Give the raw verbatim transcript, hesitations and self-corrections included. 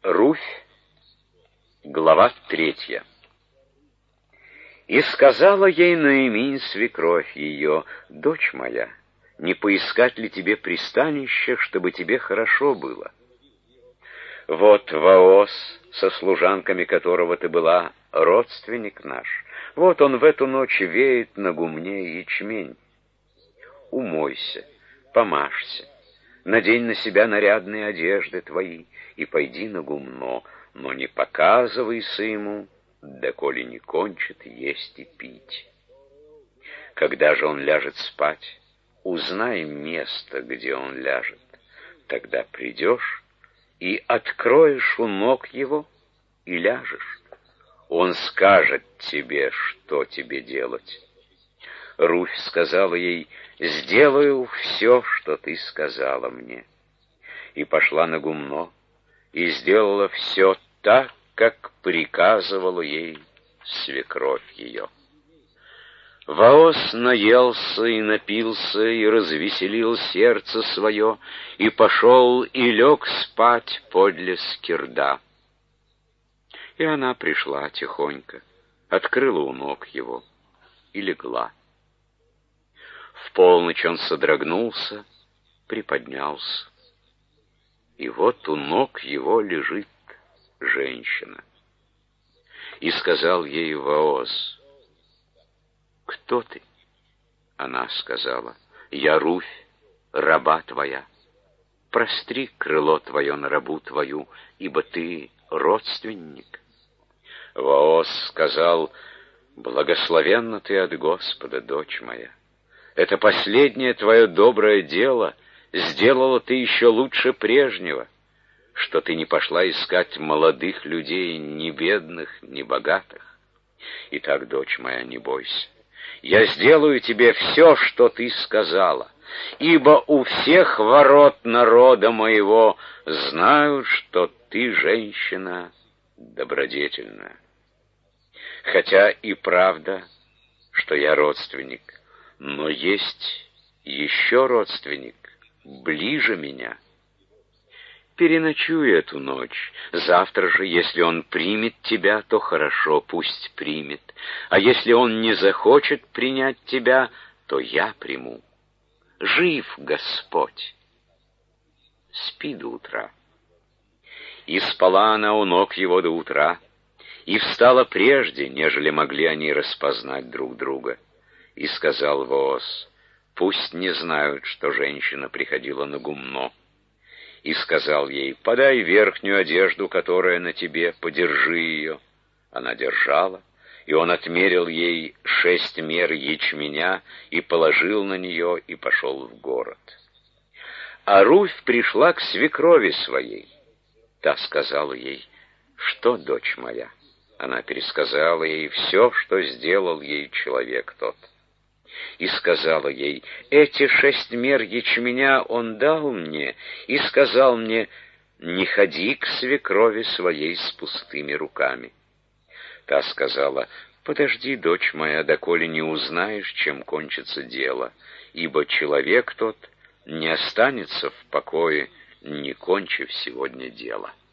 Руфь, глава третья. И сказала ей Ноэминь, свекровь ее: «Дочь моя, не поискать ли тебе пристанище, чтобы тебе хорошо было? Вот Ваос, со служанками которого ты была, родственник наш. Вот он в эту ночь веет на гумне ячмень. Умойся, помажься, надень на себя нарядные одежды твои и пойди на гумно, но не показывайся ему, доколе не кончит есть и пить. Когда же он ляжет спать, узнай место, где он ляжет. Тогда придешь и откроешь у ног его и ляжешь. Он скажет тебе, что тебе делать». Руфь сказала ей: «Сделаю все, что ты сказала мне». И пошла на гумно, и сделала все так, как приказывала ей свекровь ее. Ваос наелся и напился, и развеселил сердце свое, и пошел и лег спать подле скирда. И она пришла тихонько, открыла у ног его и легла. В полночь он содрогнулся, приподнялся, и вот у ног его лежит женщина. И сказал ей Ваос: «Кто ты?» Она сказала: «Я Руфь, раба твоя. Простри крыло твое на рабу твою, ибо ты родственник». Ваос сказал: «Благословенна ты от Господа, дочь моя. Это последнее твое доброе дело сделало ты еще лучше прежнего, что ты не пошла искать молодых людей, ни бедных, ни богатых. Итак, дочь моя, не бойся. Я сделаю тебе все, что ты сказала, ибо у всех ворот народа моего знают, что ты женщина добродетельная. Хотя и правда, что я родственник, но есть еще родственник, ближе меня. Переночуй эту ночь. Завтра же, если он примет тебя, то хорошо, пусть примет. А если он не захочет принять тебя, то я приму. Жив Господь. Спи до утра». И спала она у ног его до утра, и встала прежде, нежели могли они распознать друг друга. И сказал Ваос: «Пусть не знают, что женщина приходила на гумно». И сказал ей: «Подай верхнюю одежду, которая на тебе, подержи ее». Она держала, и он отмерил ей шесть мер ячменя и положил на нее, и пошел в город. А Руфь пришла к свекрови своей. Та сказала ей: «Что, дочь моя?» Она пересказала ей все, что сделал ей человек тот. И сказала ей: «Эти шесть мер ячменя он дал мне, и сказал мне: не ходи к свекрови своей с пустыми руками». Та сказала: «Подожди, дочь моя, доколе не узнаешь, чем кончится дело, ибо человек тот не останется в покое, не кончив сегодня дело».